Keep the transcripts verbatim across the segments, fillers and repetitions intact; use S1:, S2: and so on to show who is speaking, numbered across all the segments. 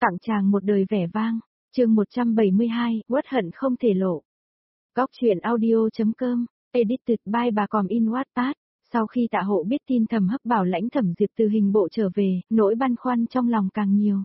S1: Tặng chàng một đời vẻ vang, chương một trăm bảy mươi hai, uất hận không thể lộ. Góc truyện audio.com, edited by bà Còm in Wattpad. Sau khi Tạ Hộ biết tin Thẩm Hấp bảo lãnh Thẩm Diệp từ hình bộ trở về, nỗi băn khoăn trong lòng càng nhiều.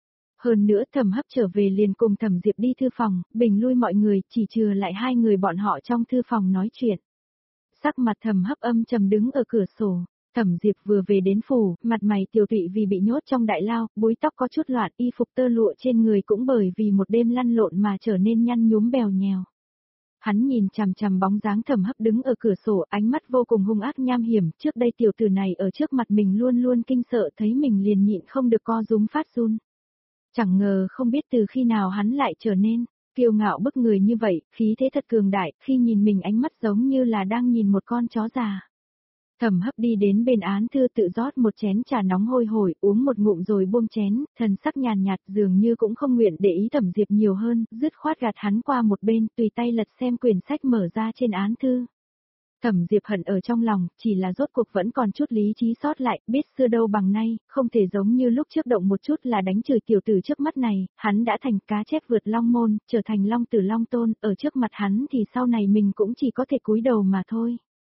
S1: Hơn nữa Thẩm Hấp trở về liền cùng Thẩm Diệp đi thư phòng, bình lui mọi người, chỉ chừa lại hai người bọn họ trong thư phòng nói chuyện. Sắc mặt Thẩm Hấp âm trầm đứng ở cửa sổ. Thẩm Diệp vừa về đến phủ, mặt mày tiều tụy vì bị nhốt trong đại lao, búi tóc có chút loạn, y phục tơ lụa trên người cũng bởi vì một đêm lăn lộn mà trở nên nhăn nhúm bèo nhèo. Hắn nhìn chằm chằm bóng dáng Thẩm Hấp đứng ở cửa sổ, ánh mắt vô cùng hung ác nham hiểm, trước đây tiểu tử này ở trước mặt mình luôn luôn kinh sợ, thấy mình liền nhịn không được co rúm phát run. Chẳng ngờ không biết từ khi nào hắn lại trở nên kiêu ngạo bức người như vậy, khí thế thật cường đại, khi nhìn mình ánh mắt giống như là đang nhìn một con chó già. Thẩm Hấp đi đến bên án thư tự rót một chén trà nóng hôi hổi, uống một ngụm rồi buông chén, thần sắc nhàn nhạt dường như cũng không nguyện để ý Thẩm Diệp nhiều hơn, dứt khoát gạt hắn qua một bên, tùy tay lật xem quyển sách mở ra trên án thư. Thẩm Diệp hận ở trong lòng, chỉ là rốt cuộc vẫn còn chút lý trí sót lại, biết xưa đâu bằng nay, không thể giống như lúc trước động một chút là đánh chửi tiểu tử trước mắt này, hắn đã thành cá chép vượt long môn, trở thành long tử long tôn, ở trước mặt hắn thì sau này mình cũng chỉ có thể cúi đầu mà thôi.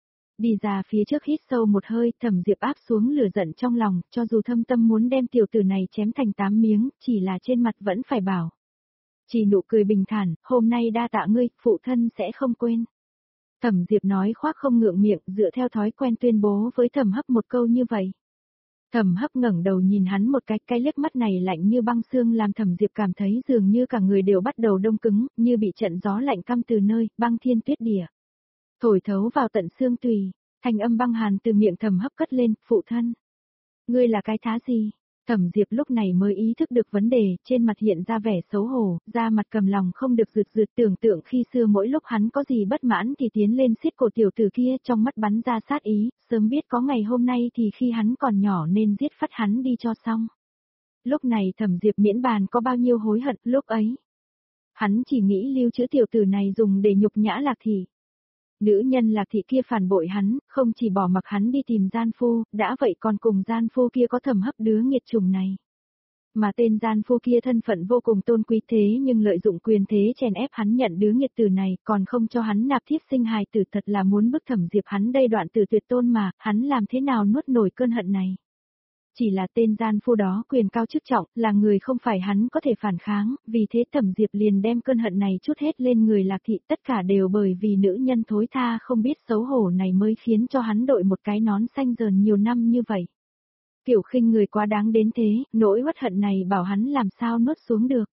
S1: Đi ra phía trước hít sâu một hơi, Thẩm Diệp áp xuống lửa giận trong lòng, cho dù thâm tâm muốn đem tiểu tử này chém thành tám miếng, chỉ là trên mặt vẫn phải bảo. Chỉ nụ cười bình thản, hôm nay đa tạ ngươi, phụ thân sẽ không quên. Thẩm Diệp nói khoác không ngượng miệng, dựa theo thói quen tuyên bố với Thẩm Hấp một câu như vậy. Thẩm Hấp ngẩng đầu nhìn hắn một cái, cái liếc mắt này lạnh như băng xương làm Thẩm Diệp cảm thấy dường như cả người đều bắt đầu đông cứng, như bị trận gió lạnh căm từ nơi, băng thiên tuyết địa. Thổi thấu vào tận xương tùy, thanh âm băng hàn từ miệng Thẩm Hấp cất lên, phụ thân. Ngươi là cái thá gì? Thẩm Diệp lúc này mới ý thức được vấn đề, trên mặt hiện ra vẻ xấu hổ, da mặt cầm lòng không được rượt rượt, tưởng tượng khi xưa mỗi lúc hắn có gì bất mãn thì tiến lên siết cổ tiểu tử kia, trong mắt bắn ra sát ý, sớm biết có ngày hôm nay thì khi hắn còn nhỏ nên giết phát hắn đi cho xong. Lúc này Thẩm Diệp miễn bàn có bao nhiêu hối hận, lúc ấy. Hắn chỉ nghĩ lưu trữ tiểu tử này dùng để nhục nhã Lạc Thị. Nữ nhân Lạc Thị kia phản bội hắn, không chỉ bỏ mặc hắn đi tìm gian phu, đã vậy còn cùng gian phu kia có Thẩm Hấp đứa nghiệt chủng này. Mà tên gian phu kia thân phận vô cùng tôn quý thế nhưng lợi dụng quyền thế chèn ép hắn nhận đứa nghiệt tử này, còn không cho hắn nạp thiếp sinh hài tử, thật là muốn bức Thẩm Diệp hắn đây đoạn tử tuyệt tôn mà, hắn làm thế nào nuốt nổi cơn hận này. Chỉ là tên gian phu đó quyền cao chức trọng, là người không phải hắn có thể phản kháng, vì thế Thẩm Diệp liền đem cơn hận này trút hết lên người Lạc Thị, tất cả đều bởi vì nữ nhân thối tha không biết xấu hổ này mới khiến cho hắn đội một cái nón xanh dờn nhiều năm như vậy. Kiểu khinh người quá đáng đến thế, nỗi uất hận này bảo hắn làm sao nuốt xuống được.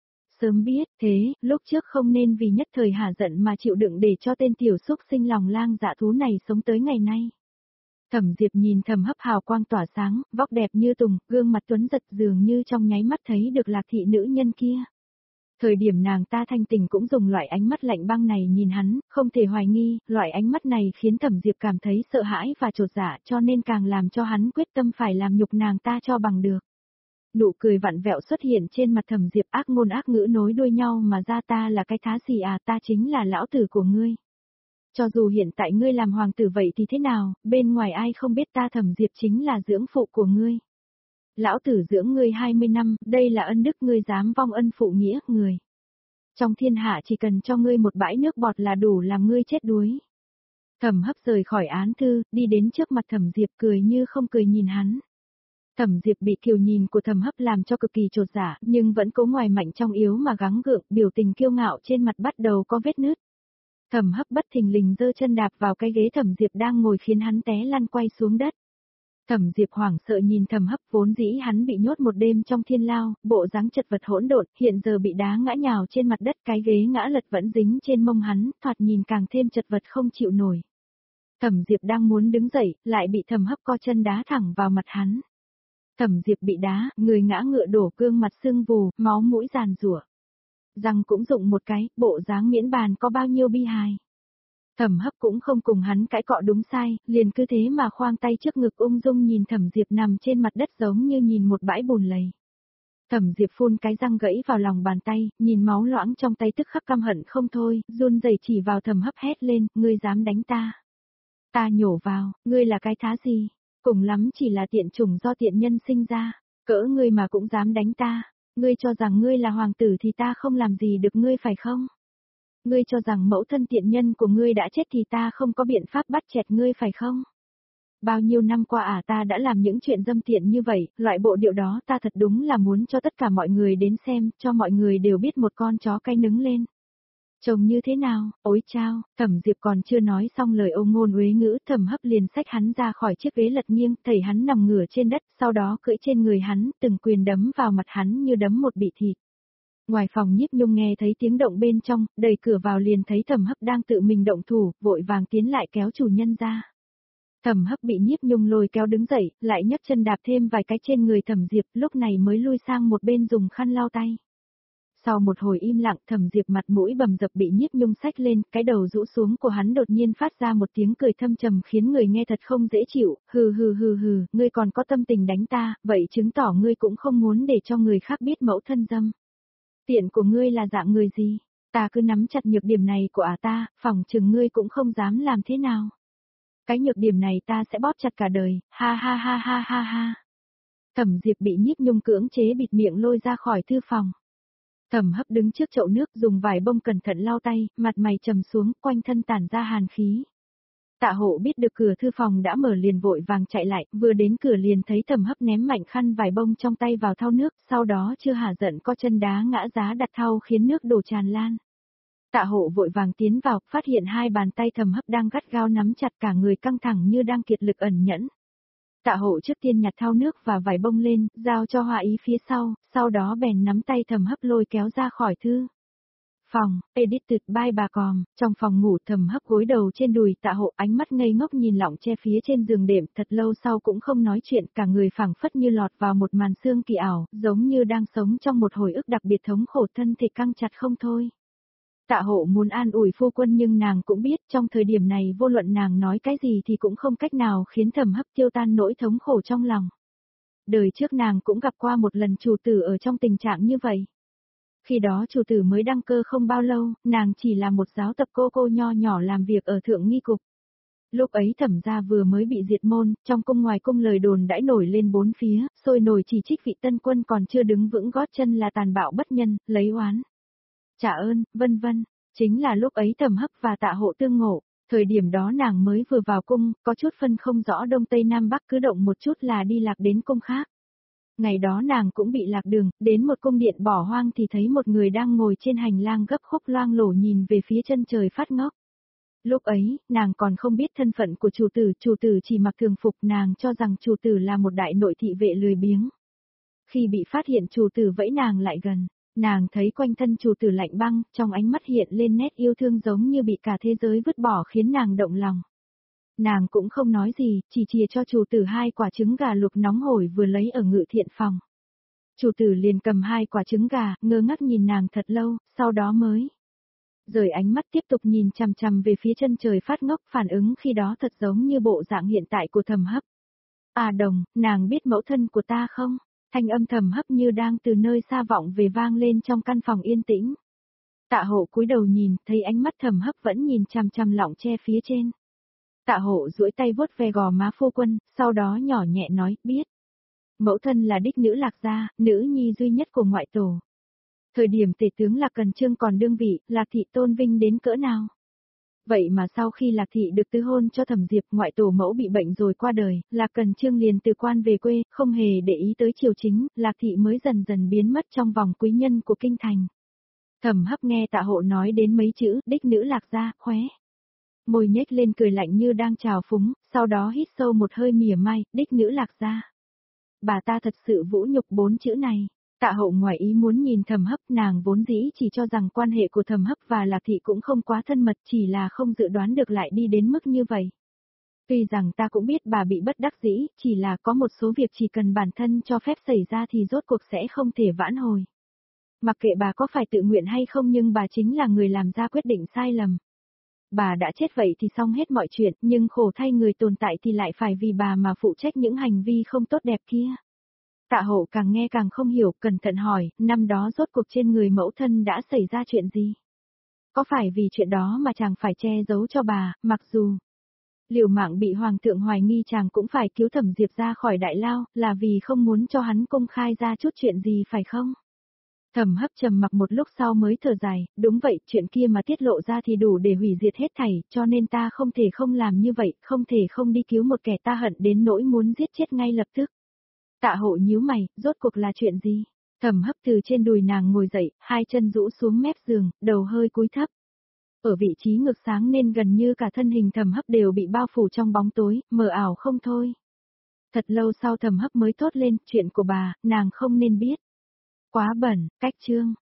S1: Sớm biết thế, lúc trước không nên vì nhất thời hả giận mà chịu đựng để cho tên tiểu xúc sinh lòng lang dạ thú này sống tới ngày nay. Thẩm Diệp nhìn Thẩm Hấp hào quang tỏa sáng, vóc đẹp như tùng, gương mặt tuấn giật dường như trong nháy mắt thấy được Lạc Thị nữ nhân kia. Thời điểm nàng ta thanh tình cũng dùng loại ánh mắt lạnh băng này nhìn hắn, không thể hoài nghi, loại ánh mắt này khiến Thẩm Diệp cảm thấy sợ hãi và chột dạ, cho nên càng làm cho hắn quyết tâm phải làm nhục nàng ta cho bằng được. Nụ cười vặn vẹo xuất hiện trên mặt Thẩm Diệp, ác ngôn ác ngữ nối đuôi nhau mà ra, ta là cái thá gì à, ta chính là lão tử của ngươi. Cho dù hiện tại ngươi làm hoàng tử vậy thì thế nào, bên ngoài ai không biết ta Thẩm Diệp chính là dưỡng phụ của ngươi. Lão tử dưỡng ngươi hai mươi năm, đây là ân đức ngươi dám vong ân phụ nghĩa, người. Trong thiên hạ chỉ cần cho ngươi một bãi nước bọt là đủ làm ngươi chết đuối. Thẩm Hấp rời khỏi án thư, đi đến trước mặt Thẩm Diệp cười như không cười nhìn hắn. Thẩm Diệp bị kiều nhìn của Thẩm Hấp làm cho cực kỳ chột dạ, nhưng vẫn cố ngoài mạnh trong yếu mà gắng gượng, biểu tình kiêu ngạo trên mặt bắt đầu có vết nứt. Thẩm Hấp bất thình lình giơ chân đạp vào cái ghế Thẩm Diệp đang ngồi khiến hắn té lăn quay xuống đất. Thẩm Diệp hoảng sợ nhìn Thẩm Hấp, vốn dĩ hắn bị nhốt một đêm trong thiên lao, bộ dáng chật vật hỗn độn, hiện giờ bị đá ngã nhào trên mặt đất, cái ghế ngã lật vẫn dính trên mông hắn, thoạt nhìn càng thêm chật vật không chịu nổi. Thẩm Diệp đang muốn đứng dậy, lại bị Thẩm Hấp co chân đá thẳng vào mặt hắn. Thẩm Diệp bị đá, người ngã ngựa đổ, gương mặt sưng vù, máu mũi giàn giụa. Răng cũng rụng một cái, bộ dáng miễn bàn có bao nhiêu bi hài. Thẩm Hấp cũng không cùng hắn cãi cọ đúng sai, liền cứ thế mà khoang tay trước ngực ung dung nhìn Thẩm Diệp nằm trên mặt đất giống như nhìn một bãi bùn lầy. Thẩm Diệp phun cái răng gãy vào lòng bàn tay, nhìn máu loãng trong tay tức khắc căm hận không thôi, run rẩy chỉ vào Thẩm Hấp hét lên, ngươi dám đánh ta. Ta nhổ vào, ngươi là cái thá gì, cùng lắm chỉ là tiện chủng do tiện nhân sinh ra, cỡ ngươi mà cũng dám đánh ta. Ngươi cho rằng ngươi là hoàng tử thì ta không làm gì được ngươi phải không? Ngươi cho rằng mẫu thân tiện nhân của ngươi đã chết thì ta không có biện pháp bắt chẹt ngươi phải không? Bao nhiêu năm qua à ta đã làm những chuyện dâm tiện như vậy, loại bộ điệu đó ta thật đúng là muốn cho tất cả mọi người đến xem, cho mọi người đều biết một con chó cay nứng lên. Trông như thế nào, ôi chao, Thẩm Diệp còn chưa nói xong lời ô ngôn uế ngữ, Thẩm Hấp liền xách hắn ra khỏi chiếc ghế lật nghiêng, thầy hắn nằm ngửa trên đất, sau đó cưỡi trên người hắn, từng quyền đấm vào mặt hắn như đấm một bị thịt. Ngoài phòng Nhiếp Nhung nghe thấy tiếng động bên trong, đẩy cửa vào liền thấy Thẩm Hấp đang tự mình động thủ, vội vàng tiến lại kéo chủ nhân ra. Thẩm Hấp bị Nhiếp Nhung lôi kéo đứng dậy, lại nhấc chân đạp thêm vài cái trên người Thẩm Diệp, lúc này mới lui sang một bên dùng khăn lau tay. Sau một hồi im lặng, Thẩm Diệp mặt mũi bầm dập bị Nhiếp Nhung xách lên, cái đầu rũ xuống của hắn đột nhiên phát ra một tiếng cười thâm trầm khiến người nghe thật không dễ chịu, hừ hừ hừ hừ, ngươi còn có tâm tình đánh ta, vậy chứng tỏ ngươi cũng không muốn để cho người khác biết mẫu thân dâm. Tiện của ngươi là dạng người gì? Ta cứ nắm chặt nhược điểm này của ả ta, phỏng chừng ngươi cũng không dám làm thế nào. Cái nhược điểm này ta sẽ bóp chặt cả đời, ha ha ha ha ha ha. Thẩm Diệp bị Nhiếp Nhung cưỡng chế bịt miệng lôi ra khỏi thư phòng. Thẩm Hấp đứng trước chậu nước dùng vải bông cẩn thận lau tay, mặt mày trầm xuống, quanh thân tản ra hàn khí. Tạ Hộ biết được cửa thư phòng đã mở liền vội vàng chạy lại, vừa đến cửa liền thấy Thẩm Hấp ném mạnh khăn vải bông trong tay vào thau nước, sau đó chưa hả giận co chân đá ngã giá đặt thau khiến nước đổ tràn lan. Tạ Hộ vội vàng tiến vào, phát hiện hai bàn tay Thẩm Hấp đang gắt gao nắm chặt, cả người căng thẳng như đang kiệt lực ẩn nhẫn. Tạ Hộ trước tiên nhặt thau nước và vải bông lên, giao cho Hoa Ý phía sau, sau đó bèn nắm tay Thẩm Hấp lôi kéo ra khỏi thư phòng. Edited by bà Còm. Trong phòng ngủ, Thẩm Hấp gối đầu trên đùi Tạ Hộ, ánh mắt ngây ngốc nhìn lọng che phía trên giường đệm, thật lâu sau cũng không nói chuyện, cả người phảng phất như lọt vào một màn sương kỳ ảo, giống như đang sống trong một hồi ức đặc biệt thống khổ, thân thể căng chặt không thôi. Tạ Hộ muốn an ủi phu quân nhưng nàng cũng biết trong thời điểm này vô luận nàng nói cái gì thì cũng không cách nào khiến Thẩm Hấp tiêu tan nỗi thống khổ trong lòng. Đời trước nàng cũng gặp qua một lần chủ tử ở trong tình trạng như vậy. Khi đó chủ tử mới đăng cơ không bao lâu, nàng chỉ là một giáo tập cô cô nho nhỏ làm việc ở thượng nghi cục. Lúc ấy Thẩm gia vừa mới bị diệt môn, trong cung ngoài cung lời đồn đãi nổi lên bốn phía, sôi nổi chỉ trích vị tân quân còn chưa đứng vững gót chân là tàn bạo bất nhân, lấy oán trả ơn, vân vân. Chính là lúc ấy Thẩm Hấp và Tạ Hộ tương ngộ, thời điểm đó nàng mới vừa vào cung, có chút phân không rõ đông tây nam bắc, cứ động một chút là đi lạc đến cung khác. Ngày đó nàng cũng bị lạc đường, đến một cung điện bỏ hoang thì thấy một người đang ngồi trên hành lang gấp khúc loang lổ nhìn về phía chân trời phát ngốc. Lúc ấy, nàng còn không biết thân phận của chủ tử, chủ tử chỉ mặc thường phục, nàng cho rằng chủ tử là một đại nội thị vệ lười biếng. Khi bị phát hiện chủ tử vẫy nàng lại gần. Nàng thấy quanh thân chủ tử lạnh băng, trong ánh mắt hiện lên nét yêu thương giống như bị cả thế giới vứt bỏ khiến nàng động lòng. Nàng cũng không nói gì, chỉ chìa cho chủ tử hai quả trứng gà luộc nóng hổi vừa lấy ở ngự thiện phòng. Chủ tử liền cầm hai quả trứng gà, ngơ ngác nhìn nàng thật lâu, sau đó mới rời ánh mắt tiếp tục nhìn chằm chằm về phía chân trời phát ngốc, phản ứng khi đó thật giống như bộ dạng hiện tại của Thẩm Hấp. À Đồng, nàng biết mẫu thân của ta không? Thanh âm Thẩm Hấp như đang từ nơi xa vọng về vang lên trong căn phòng yên tĩnh. Tạ Hộ cúi đầu nhìn, thấy ánh mắt Thẩm Hấp vẫn nhìn chằm chằm lọng che phía trên. Tạ Hộ duỗi tay vuốt ve gò má phu quân, sau đó nhỏ nhẹ nói, biết. Mẫu thân là đích nữ Lạc gia, nữ nhi duy nhất của ngoại tổ. Thời điểm tể tướng Lạc Cần Trương còn đương vị, Lạc thị tôn vinh đến cỡ nào? Vậy mà sau khi Lạc thị được tứ hôn cho Thẩm Diệp, ngoại tổ mẫu bị bệnh rồi qua đời, Lạc Cần Trương liền từ quan về quê, không hề để ý tới triều chính, Lạc thị mới dần dần biến mất trong vòng quý nhân của kinh thành. Thẩm Hấp nghe Tạ Hộ nói đến mấy chữ, đích nữ Lạc gia, khóe môi nhếch lên cười lạnh như đang chào phúng, sau đó hít sâu một hơi mỉa mai, đích nữ Lạc gia. Bà ta thật sự vũ nhục bốn chữ này. Tạ Hậu ngoài ý muốn nhìn Thẩm Hấp, nàng vốn dĩ chỉ cho rằng quan hệ của Thẩm Hấp và Lạc thị cũng không quá thân mật, chỉ là không dự đoán được lại đi đến mức như vậy. Tuy rằng ta cũng biết bà bị bất đắc dĩ, chỉ là có một số việc chỉ cần bản thân cho phép xảy ra thì rốt cuộc sẽ không thể vãn hồi. Mặc kệ bà có phải tự nguyện hay không nhưng bà chính là người làm ra quyết định sai lầm. Bà đã chết vậy thì xong hết mọi chuyện, nhưng khổ thay người tồn tại thì lại phải vì bà mà phụ trách những hành vi không tốt đẹp kia. Tạ Hậu càng nghe càng không hiểu, cẩn thận hỏi, năm đó rốt cuộc trên người mẫu thân đã xảy ra chuyện gì? Có phải vì chuyện đó mà chàng phải che giấu cho bà, mặc dù liều mạng bị hoàng thượng hoài nghi chàng cũng phải cứu Thẩm Diệp ra khỏi đại lao, là vì không muốn cho hắn công khai ra chút chuyện gì phải không? Thẩm Hấp trầm mặc một lúc sau mới thở dài, đúng vậy, chuyện kia mà tiết lộ ra thì đủ để hủy diệt hết thảy, cho nên ta không thể không làm như vậy, không thể không đi cứu một kẻ ta hận đến nỗi muốn giết chết ngay lập tức. Tạ Hộ nhíu mày, rốt cuộc là chuyện gì? Thẩm Hấp từ trên đùi nàng ngồi dậy, hai chân rũ xuống mép giường, đầu hơi cúi thấp. Ở vị trí ngực sáng nên gần như cả thân hình Thẩm Hấp đều bị bao phủ trong bóng tối, mờ ảo không thôi. Thật lâu sau Thẩm Hấp mới thốt lên, chuyện của bà, nàng không nên biết. Quá bẩn, cách chương.